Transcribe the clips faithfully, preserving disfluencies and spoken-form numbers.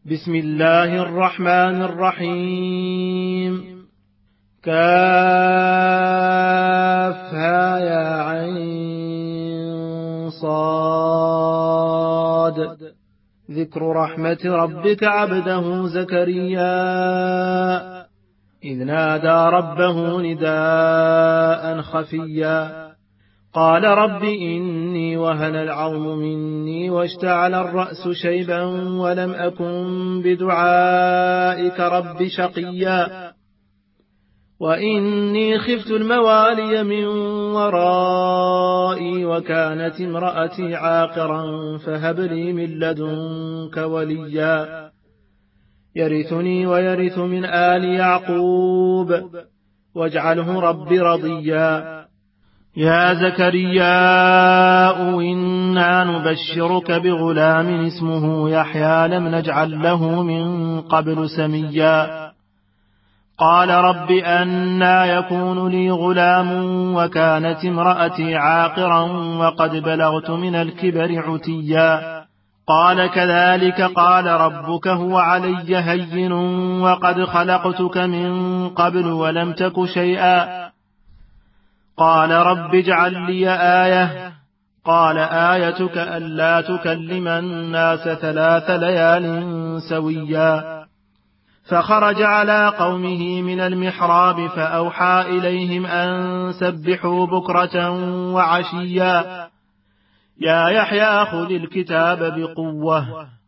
بسم الله الرحمن الرحيم. كافها يا عين صاد. ذكر رحمة ربك عبده زكريا إذ نادى ربه نداء خفيا قال رب إني وهن العظم مني واشتعل الرأس شيبا ولم أكن بدعائك رب شقيا وإني خفت الموالي من ورائي وكانت امرأتي عاقرا فهب لي من لدنك وليا يرثني ويرث من آل يعقوب واجعله رب رضيا. يا زكريا إنا نبشرك بغلام اسمه يحيى لم نجعل له من قبل سميا قال رب أنى يكون لي غلام وكانت امرأتي عاقرا وقد بلغت من الكبر عتيا قال كذلك قال ربك هو علي هين وقد خلقتك من قبل ولم تك شيئا قال رب اجعل لي آية قال آيتك ألا تكلم الناس ثلاث ليال سويا فخرج على قومه من المحراب فأوحى إليهم أن سبحوا بكرة وعشيا يا يحيى خذ الكتاب بقوة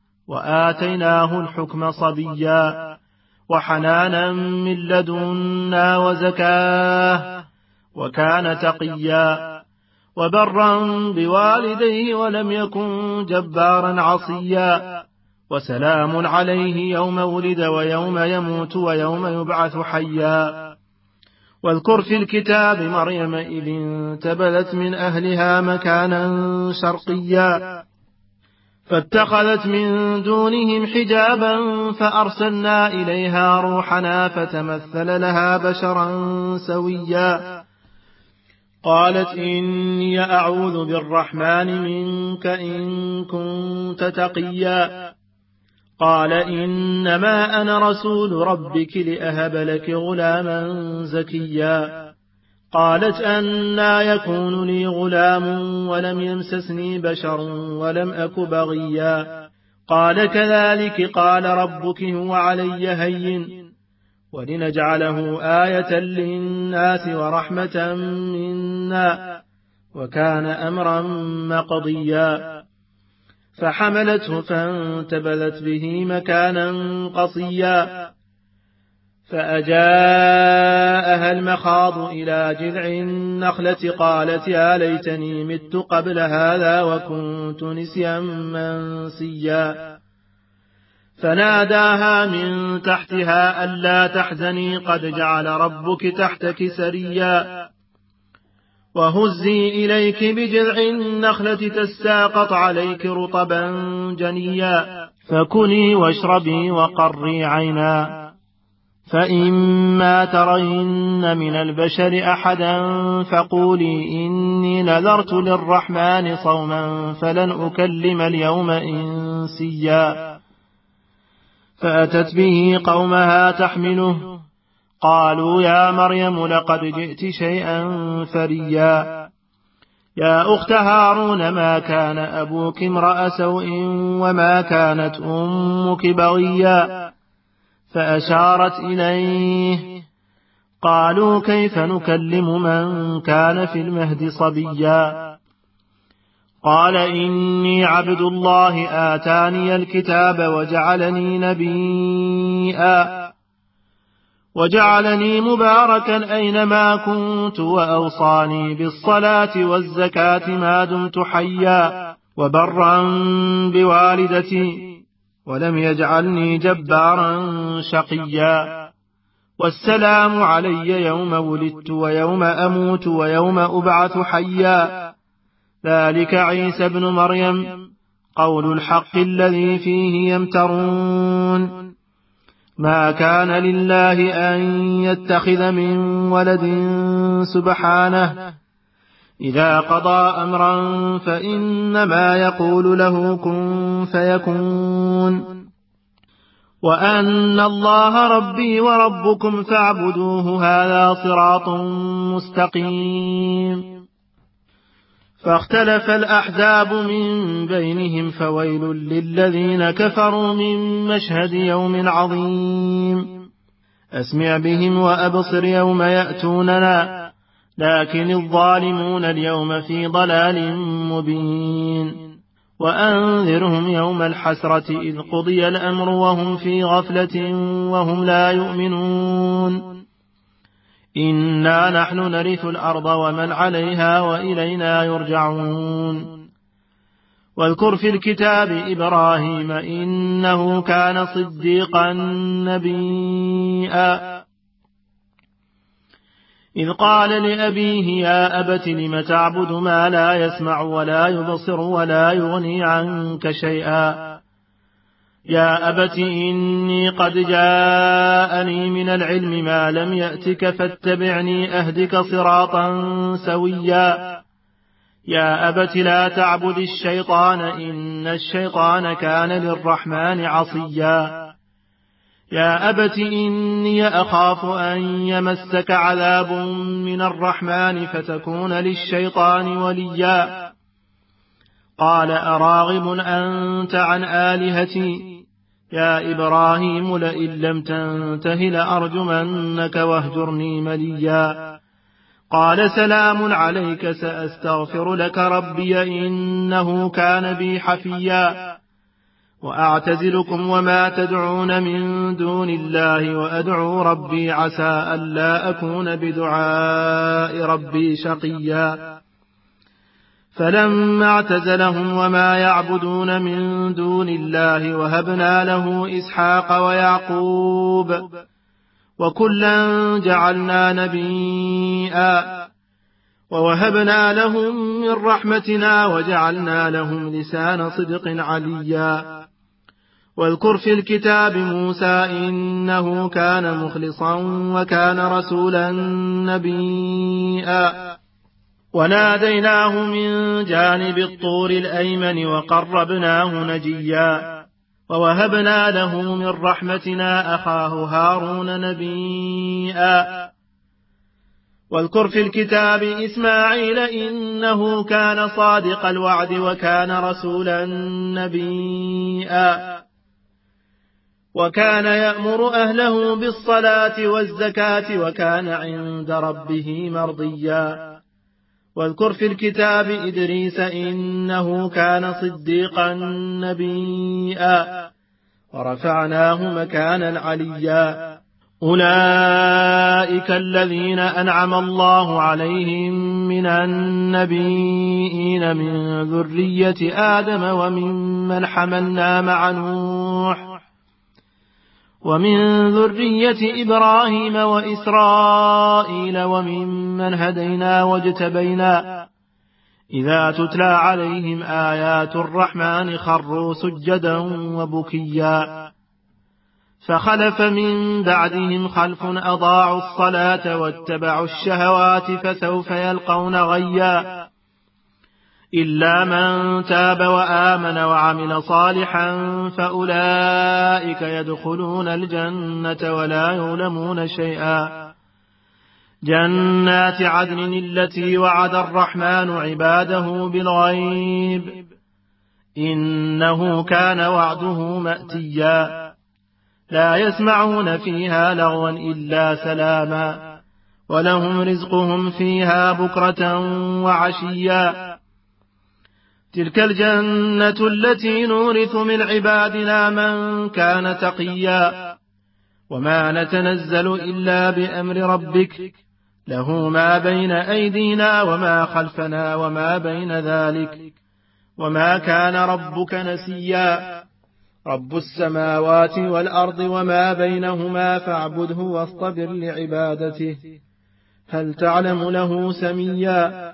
وآتيناه الحكم صبيا وحنانا من لدنا وزكاه وكان تقيا وبرا بوالديه ولم يكن جبارا عصيا وسلام عليه يوم ولد ويوم يموت ويوم يبعث حيا واذكر في الكتاب مريم إذ انتبذت من أهلها مكانا شرقيا فاتخذت من دونهم حجابا فأرسلنا إليها روحنا فتمثل لها بشرا سويا قالت إني أعوذ بالرحمن منك إن كنت تقيا قال إنما أنا رسول ربك لأهب لك غلاما زكيا قالت أنى يكون لي غلام ولم يمسسني بشر ولم أك بغيا قال كذلك قال ربك هو علي هين ولنجعله آية للناس ورحمة منا وكان أمرا مقضيا فحملته فانتبذت به مكانا قصيا فأجاءها المخاض إلى جذع النخلة قالت يا ليتني مت قبل هذا وكنت نسيا منسيا فناداها من تحتها ألا تحزني قد جعل ربك تحتك سريا وهزي إليك بجذع النخلة تساقط عليك رطبا جنيا فكلي واشربي وقري عينا فإما ترين من البشر أحدا فقولي إني نذرت للرحمن صوما فلن أكلم اليوم إنسيا فأتت به قومها تحمله قالوا يا مريم لقد جئت شيئا فريا يا أخت هارون ما كان أبوك امرأ سوء وما كانت أمك بغيا فأشارت إليه قالوا كيف نكلم من كان في المهد صبيا قال إني عبد الله آتاني الكتاب وجعلني نبيا وجعلني مباركا أينما كنت وأوصاني بالصلاة والزكاة ما دمت حيا وبرا بوالدتي ولم يجعلني جبارا شقيا والسلام علي يوم ولدت ويوم أموت ويوم أبعث حيا ذلك عيسى بن مريم قول الحق الذي فيه يمترون ما كان لله أن يتخذ من ولد سبحانه إذا قضى أمرا فإنما يقول له كن فيكون وأن الله ربي وربكم فاعبدوه هذا صراط مستقيم. فاختلف الأحزاب من بينهم فويل للذين كفروا من مشهد يوم عظيم. أسمع بهم وأبصر يوم يأتوننا لكن الظالمون اليوم في ضلال مبين. وأنذرهم يوم الحسرة إذ قضي الأمر وهم في غفلة وهم لا يؤمنون. إنا نحن نرث الأرض ومن عليها وإلينا يرجعون. واذكر في الكتاب إبراهيم إنه كان صديقا نبيا إذ قال لأبيه يا أبت لم تعبد ما لا يسمع ولا يبصر ولا يغني عنك شيئا يا أبت إني قد جاءني من العلم ما لم يأتك فاتبعني أهدك صراطا سويا يا أبت لا تعبد الشيطان إن الشيطان كان للرحمن عصيا يا أبت إني أخاف أن يمسك عذاب من الرحمن فتكون للشيطان وليا قال أراغب أنت عن آلهتي يا إبراهيم لئن لم تنته لأرجمنك واهجرني مليا قال سلام عليك سأستغفر لك ربي إنه كان بي حفيا وأعتزلكم وما تدعون من دون الله وأدعو ربي عسى ألا أكون بدعاء ربي شقيا فلما اعتزلهم وما يعبدون من دون الله وهبنا له إسحاق ويعقوب وكلا جعلنا نبيا ووهبنا لهم من رحمتنا وجعلنا لهم لسان صدق عليا واذكر في الكتاب موسى إنه كان مخلصا وكان رسولا نبيا وناديناه من جانب الطور الأيمن وقربناه نجيا ووهبنا له من رحمتنا أخاه هارون نبيا واذكر في الكتاب إسماعيل إنه كان صادق الوعد وكان رسولا نبيا وكان يأمر أهله بالصلاة والزكاة وكان عند ربه مرضيا واذكر في الكتاب إدريس إنه كان صديقا نبيا ورفعناه مكانا عليا أولئك الذين أنعم الله عليهم من النبيين من ذرية آدم وممن حملنا مع نوح ومن ذرية إبراهيم وإسرائيل وممن هدينا واجتبينا إذا تتلى عليهم آيات الرحمن خروا سجدا وبكيا فخلف من بعدهم خلف أضاعوا الصلاة واتبعوا الشهوات فسوف يلقون غيا إلا من تاب وآمن وعمل صالحا فأولئك يدخلون الجنة ولا يظلمون شيئا جنات عدن التي وعد الرحمن عباده بالغيب إنه كان وعده مأتيا لا يسمعون فيها لغوا إلا سلاما ولهم رزقهم فيها بكرة وعشيا تلك الجنة التي نورث من عبادنا من كان تقيا وما نتنزل إلا بأمر ربك له ما بين أيدينا وما خلفنا وما بين ذلك وما كان ربك نسيا رب السماوات والأرض وما بينهما فاعبده واصطبر لعبادته هل تعلم له سميا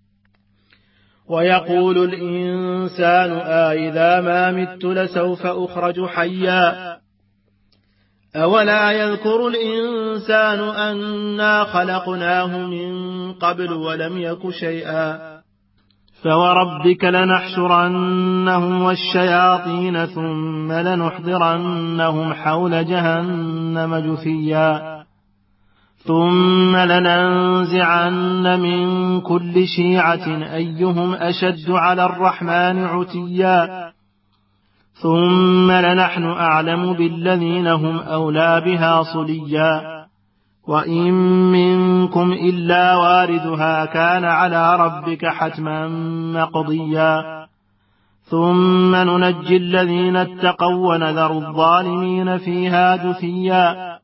ويقول الإنسان آئذا ما مت لسوف أخرج حيا أولا يذكر الإنسان أنا خلقناه من قبل ولم يك شيئا فوربك لنحشرنهم والشياطين ثم لنحضرنهم حول جهنم جثيا ثم لننزعن من كل شيعة أيهم أشد على الرحمن عتيا ثم لنحن أعلم بالذين هم أولى بها صليا وإن منكم إلا واردها كان على ربك حتما مقضيا ثم ننجي الذين اتقوا ونذر الظالمين فيها جثيا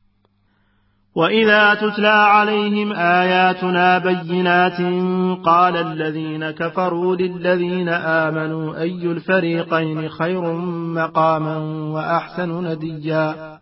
وإذا تتلى عليهم آياتنا بينات قال الذين كفروا للذين آمنوا أي الفريقين خير مقاما وأحسن نديا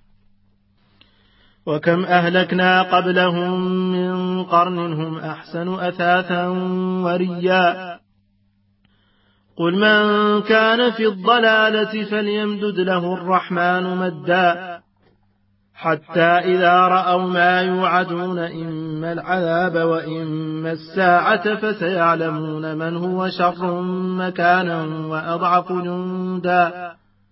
وكم أهلكنا قبلهم من قرن هم أحسن أثاثا وريا قل من كان في الضلالة فليمدد له الرحمن مدا حتى إذا رأوا ما يوعدون إما العذاب وإما الساعة فسيعلمون من هو شر مكانا وأضعف جندا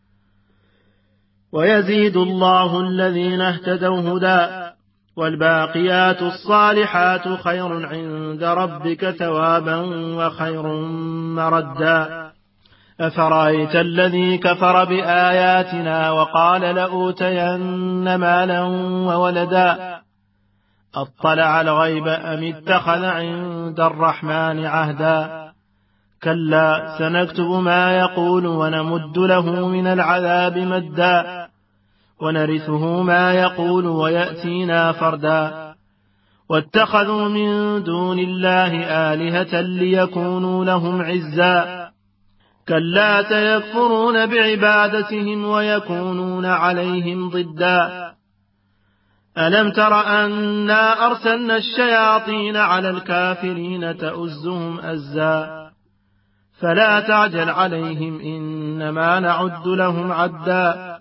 ويزيد الله الذين اهتدوا هدى والباقيات الصالحات خير عند ربك ثوابا وخير مردا أفرأيت الذي كفر بآياتنا وقال لأوتين مالا وولدا أطلع الغيب أم اتخذ عند الرحمن عهدا كلا سنكتب ما يقول ونمد له من العذاب مدا ونرثه ما يقول ويأتينا فردا واتخذوا من دون الله آلهة ليكونوا لهم عزا كلا سيكفرون بعبادتهم ويكونون عليهم ضدا ألم تر أنا أرسلنا الشياطين على الكافرين تؤزهم أزا فلا تعجل عليهم إنما نعد لهم عدا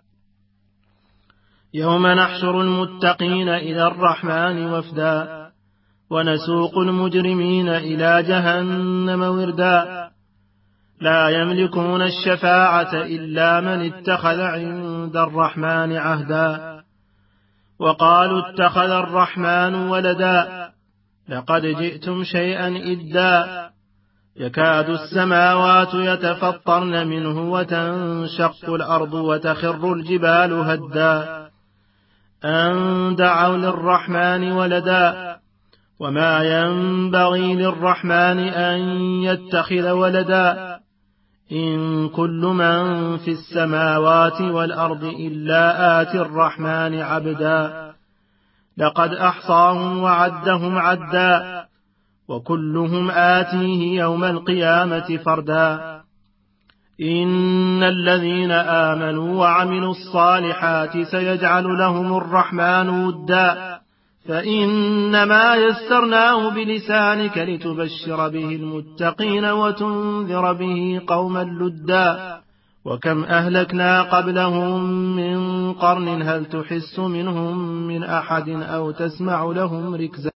يوم نحشر المتقين إلى الرحمن وفدا ونسوق المجرمين إلى جهنم وردا لا يملكون الشفاعة إلا من اتخذ عند الرحمن عهدا وقالوا اتخذ الرحمن ولدا لقد جئتم شيئا إدا يكاد السماوات يتفطرن منه وتنشق الأرض وتخر الجبال هدا أن دعوا للرحمن ولدا وما ينبغي للرحمن أن يتخذ ولدا إن كل من في السماوات والأرض إلا آتي الرحمن عبدا لقد أحصاهم وعدهم عدا وكلهم آتيه يوم القيامة فردا إن الذين آمنوا وعملوا الصالحات سيجعل لهم الرحمن ودا فإنما يسرناه بلسانك لتبشر به المتقين وتنذر به قوما لدا وكم أهلكنا قبلهم من قرن هل تحس منهم من أحد أو تسمع لهم ركزا